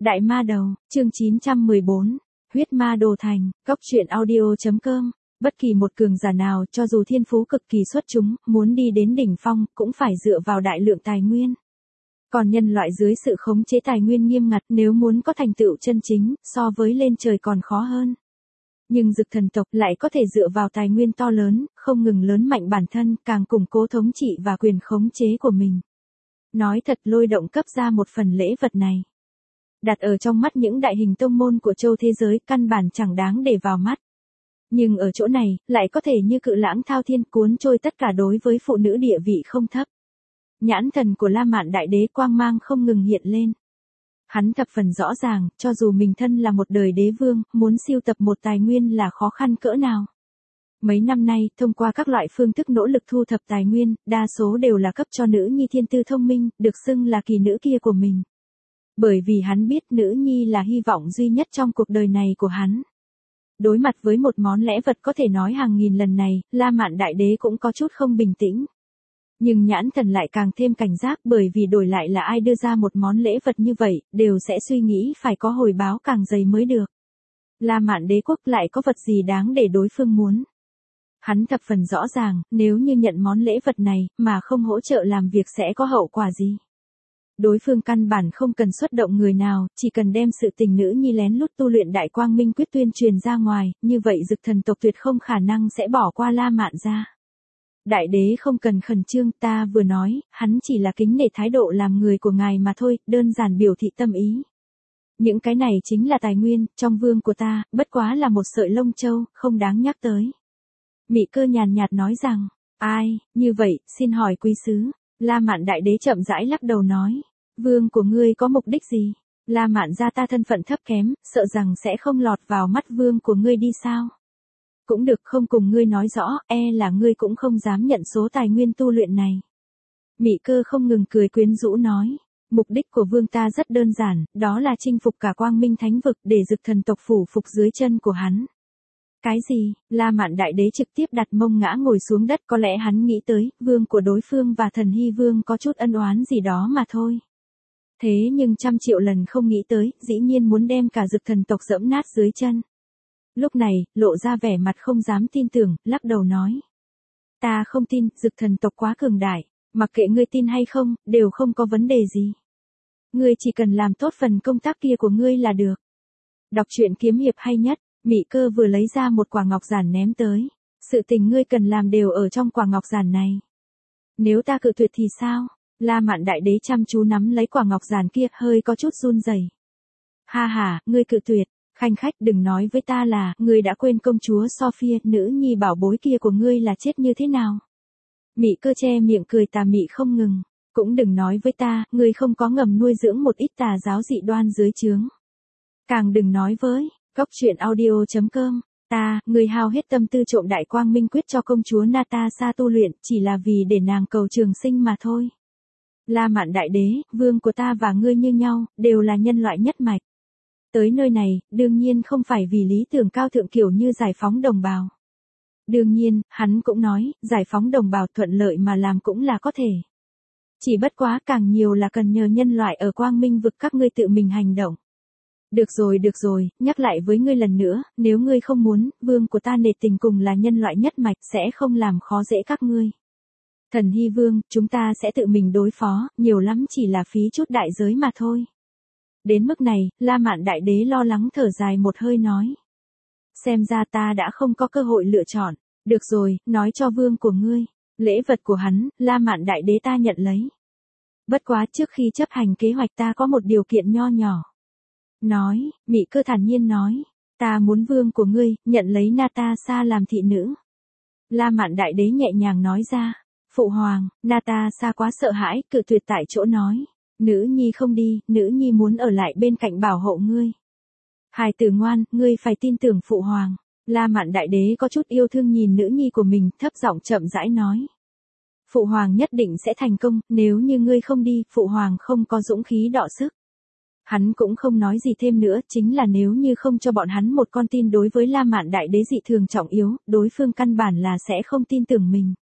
Đại Ma Đầu, chương 914, Huyết Ma Đồ Thành, Góc truyện audio.com. Bất kỳ một cường giả nào cho dù thiên phú cực kỳ xuất chúng, muốn đi đến đỉnh phong, cũng phải dựa vào đại lượng tài nguyên. Còn nhân loại dưới sự khống chế tài nguyên nghiêm ngặt, nếu muốn có thành tựu chân chính, so với lên trời còn khó hơn. Nhưng Dực thần tộc lại có thể dựa vào tài nguyên to lớn, không ngừng lớn mạnh bản thân, càng củng cố thống trị và quyền khống chế của mình. Nói thật, Lôi Động cấp ra một phần lễ vật này, đặt ở trong mắt những đại hình tông môn của châu thế giới, căn bản chẳng đáng để vào mắt. Nhưng ở chỗ này, lại có thể như cự lãng thao thiên, cuốn trôi tất cả. Đối với phụ nữ địa vị không thấp, nhãn thần của La Mạn Đại Đế quang mang không ngừng hiện lên. Hắn thập phần rõ ràng, cho dù mình thân là một đời đế vương, muốn siêu tập một tài nguyên là khó khăn cỡ nào. Mấy năm nay, thông qua các loại phương thức nỗ lực thu thập tài nguyên, đa số đều là cấp cho nữ nhi thiên tư thông minh, được xưng là kỳ nữ kia của mình. Bởi vì hắn biết nữ nhi là hy vọng duy nhất trong cuộc đời này của hắn. Đối mặt với một món lễ vật có thể nói hàng nghìn lần này, La Mạn Đại Đế cũng có chút không bình tĩnh. Nhưng nhãn thần lại càng thêm cảnh giác, bởi vì đổi lại là ai đưa ra một món lễ vật như vậy, đều sẽ suy nghĩ phải có hồi báo càng dày mới được. La Mạn Đế quốc lại có vật gì đáng để đối phương muốn. Hắn thập phần rõ ràng, nếu như nhận món lễ vật này, mà không hỗ trợ làm việc sẽ có hậu quả gì. Đối phương căn bản không cần xuất động người nào, chỉ cần đem sự tình nữ nhi lén lút tu luyện Đại Quang Minh Quyết tuyên truyền ra ngoài, như vậy Dực thần tộc tuyệt không khả năng sẽ bỏ qua La Mạn ra. Đại đế không cần khẩn trương, ta vừa nói, hắn chỉ là kính nể thái độ làm người của ngài mà thôi, đơn giản biểu thị tâm ý. Những cái này chính là tài nguyên, trong vương của ta, bất quá là một sợi lông châu, không đáng nhắc tới. Mị Cơ nhàn nhạt nói rằng, ai, như vậy, xin hỏi quý sứ. La Mạn Đại Đế chậm rãi lắc đầu nói, vương của ngươi có mục đích gì? La Mạn gia ta thân phận thấp kém, sợ rằng sẽ không lọt vào mắt vương của ngươi đi sao? Cũng được, không cùng ngươi nói rõ, là ngươi cũng không dám nhận số tài nguyên tu luyện này. Mị Cơ không ngừng cười quyến rũ nói, mục đích của vương ta rất đơn giản, đó là chinh phục cả Quang Minh Thánh vực để Dực thần tộc phủ phục dưới chân của hắn. Cái gì? La Mạn Đại Đế trực tiếp đặt mông ngã ngồi xuống đất, có lẽ hắn nghĩ tới, vương của đối phương và Thần Hy Vương có chút ân oán gì đó mà thôi. Thế nhưng trăm triệu lần không nghĩ tới, dĩ nhiên muốn đem cả Dực thần tộc giẫm nát dưới chân. Lúc này, lộ ra vẻ mặt không dám tin tưởng, lắc đầu nói. Ta không tin, Dực thần tộc quá cường đại, mặc kệ ngươi tin hay không, đều không có vấn đề gì. Ngươi chỉ cần làm tốt phần công tác kia của ngươi là được. Đọc truyện kiếm hiệp hay nhất. Mị Cơ vừa lấy ra một quả ngọc giản ném tới. Sự tình ngươi cần làm đều ở trong quả ngọc giản này. Nếu ta cự tuyệt thì sao? La Mạn Đại Đế chăm chú nắm lấy quả ngọc giản kia, hơi có chút run rẩy. Ha ha, ngươi cự tuyệt, khanh khách, đừng nói với ta là, ngươi đã quên công chúa Sophia, nữ nhi bảo bối kia của ngươi là chết như thế nào? Mị Cơ che miệng cười tà mị không ngừng. Cũng đừng nói với ta, ngươi không có ngầm nuôi dưỡng một ít tà giáo dị đoan dưới trướng. Càng đừng nói với Góc truyện audio.com, người hao hết tâm tư trộm Đại Quang Minh Quyết cho công chúa Natasha tu luyện, chỉ là vì để nàng cầu trường sinh mà thôi. La Mạn Đại Đế, vương của ta và ngươi như nhau, đều là nhân loại nhất mạch. Tới nơi này, đương nhiên không phải vì lý tưởng cao thượng kiểu như giải phóng đồng bào. Đương nhiên, hắn cũng nói, giải phóng đồng bào thuận lợi mà làm cũng là có thể. Chỉ bất quá càng nhiều là cần nhờ nhân loại ở Quang Minh vực các ngươi tự mình hành động. Được rồi, nhắc lại với ngươi lần nữa, nếu ngươi không muốn, vương của ta nể tình cùng là nhân loại nhất mạch sẽ không làm khó dễ các ngươi. Thần Hy Vương, chúng ta sẽ tự mình đối phó, nhiều lắm chỉ là phí chút đại giới mà thôi. Đến mức này, La Mạn Đại Đế lo lắng thở dài một hơi nói. Xem ra ta đã không có cơ hội lựa chọn. Được rồi, nói cho vương của ngươi. Lễ vật của hắn, La Mạn Đại Đế ta nhận lấy. Bất quá trước khi chấp hành kế hoạch ta có một điều kiện nho nhỏ. Nói, Mị Cơ thản nhiên nói, ta muốn vương của ngươi, nhận lấy Natasha làm thị nữ. La Mạn Đại Đế nhẹ nhàng nói ra, phụ hoàng, Natasha quá sợ hãi, cự tuyệt tại chỗ nói, nữ nhi không đi, nữ nhi muốn ở lại bên cạnh bảo hộ ngươi. Hài tử ngoan, ngươi phải tin tưởng phụ hoàng. La Mạn Đại Đế có chút yêu thương nhìn nữ nhi của mình, thấp giọng chậm rãi nói. Phụ hoàng nhất định sẽ thành công, nếu như ngươi không đi, phụ hoàng không có dũng khí đọ sức. Hắn cũng không nói gì thêm nữa, chính là nếu như không cho bọn hắn một con tin đối với La Mạn Đại Đế dị thường trọng yếu, đối phương căn bản là sẽ không tin tưởng mình.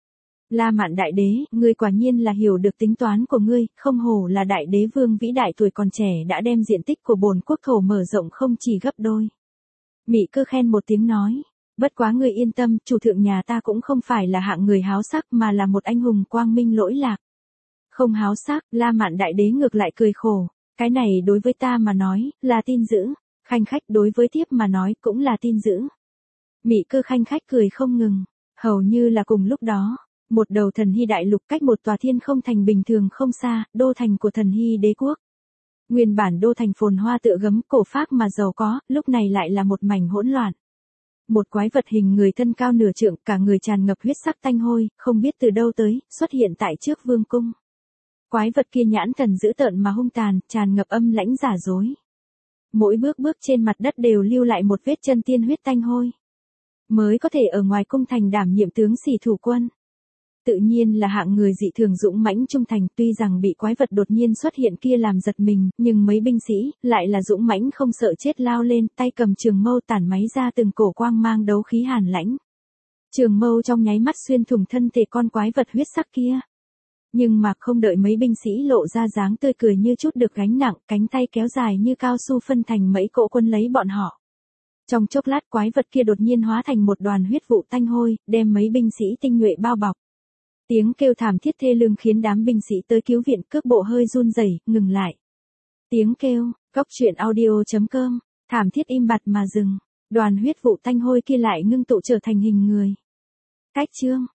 La Mạn đại đế, ngươi quả nhiên là hiểu được tính toán của ngươi, không hổ là đại đế vương vĩ đại tuổi còn trẻ đã đem diện tích của bổn quốc thổ mở rộng không chỉ gấp đôi. Mị Cơ khen một tiếng nói, bất quá ngươi yên tâm, chủ thượng nhà ta cũng không phải là hạng người háo sắc mà là một anh hùng quang minh lỗi lạc. Không háo sắc, La Mạn đại đế ngược lại cười khổ, cái này đối với ta mà nói, là tin dữ, khanh khách đối với thiếp mà nói cũng là tin dữ. Mị Cơ khanh khách cười không ngừng, hầu như là cùng lúc đó. Một đầu Thần Hy đại lục cách một tòa thiên không thành bình thường không xa, đô thành của Thần Hy đế quốc. Nguyên bản đô thành phồn hoa tựa gấm cổ phác mà giàu có, lúc này lại là một mảnh hỗn loạn. Một quái vật hình người thân cao nửa trượng, cả người tràn ngập huyết sắc tanh hôi, không biết từ đâu tới, xuất hiện tại trước vương cung. Quái vật kia nhãn thần dữ tợn mà hung tàn, tràn ngập âm lãnh giả dối. Mỗi bước bước trên mặt đất đều lưu lại một vết chân tiên huyết tanh hôi. Mới có thể ở ngoài cung thành đảm nhiệm tướng sĩ thủ quân. Tự nhiên là hạng người dị thường dũng mãnh trung thành, tuy rằng bị quái vật đột nhiên xuất hiện kia làm giật mình, nhưng mấy binh sĩ lại là dũng mãnh không sợ chết lao lên, tay cầm trường mâu tản máy ra từng cổ quang mang đấu khí hàn lãnh. Trường mâu trong nháy mắt xuyên thủng thân thể con quái vật huyết sắc kia. Nhưng mà không đợi mấy binh sĩ lộ ra dáng tươi cười như chút được gánh nặng, cánh tay kéo dài như cao su phân thành mấy cỗ quân lấy bọn họ. Trong chốc lát quái vật kia đột nhiên hóa thành một đoàn huyết vụ tanh hôi, đem mấy binh sĩ tinh nhuệ bao bọc. Tiếng kêu thảm thiết thê lương khiến đám binh sĩ tới cứu viện cước bộ hơi run rẩy, ngừng lại. Tiếng kêu, Cóc Truyện Audio.com, thảm thiết im bặt mà dừng. Đoàn huyết vụ tanh hôi kia lại ngưng tụ trở thành hình người. Cách chương